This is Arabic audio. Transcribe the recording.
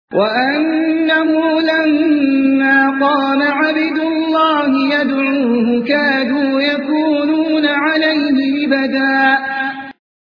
وأنه لما قام عبد الله يدعوه كادوا يكونون عليه لبدا